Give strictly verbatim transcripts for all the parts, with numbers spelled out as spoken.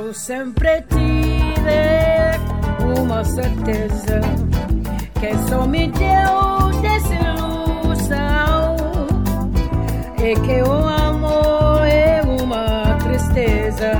Eu sempre tive uma certeza que só me deu desilusão e que o amor é uma tristeza,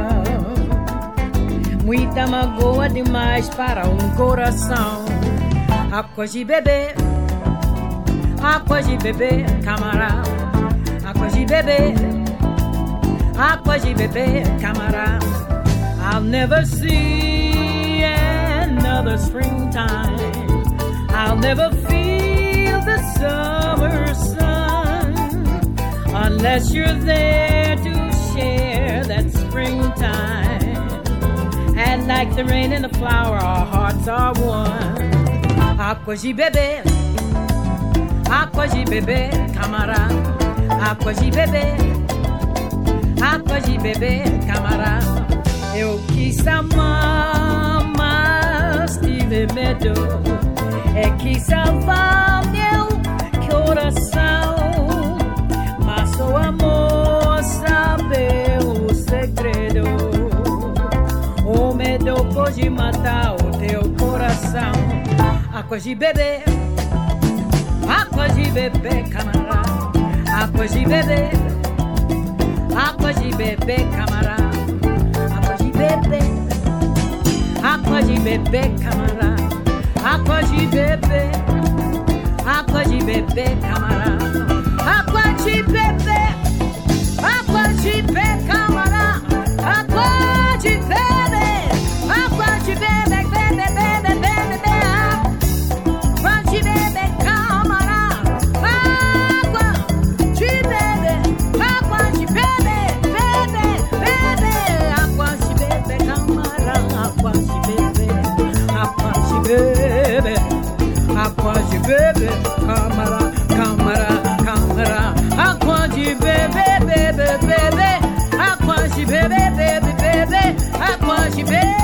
muita magoa demais para um coração. Água de beber, água de beber, camarada. Água de beber, água de beber, camarada. I'll never see another springtime. I'll never feel the summer sun unless you're there to share that springtime. And like the rain and the flower, our hearts are one. Água de beber, água de beber, camarada. Água de beber, água de beber, camarada. Eu quis amar, mas tive medo. É que salvar meu coração, mas o amor sabe o segredo. O medo pode matar o teu coração. Água de beber, água de beber, camarada. Água de beber, água de beber, camarada. Água de beber, água de beber, camarada. Água de beber, água de beber, camarada. Água de beber, água de beber, camarada. Água de beber, água de beber, beber, beber, beber, água de beber, camarada. Água de beber, água de beber, beber, beber, água de beber, camarada. Água de beber, água de beber, água de beber, camarada, camarada, camarada. Água de beber, beber, beber, água de beber, beber, beber, água de beber.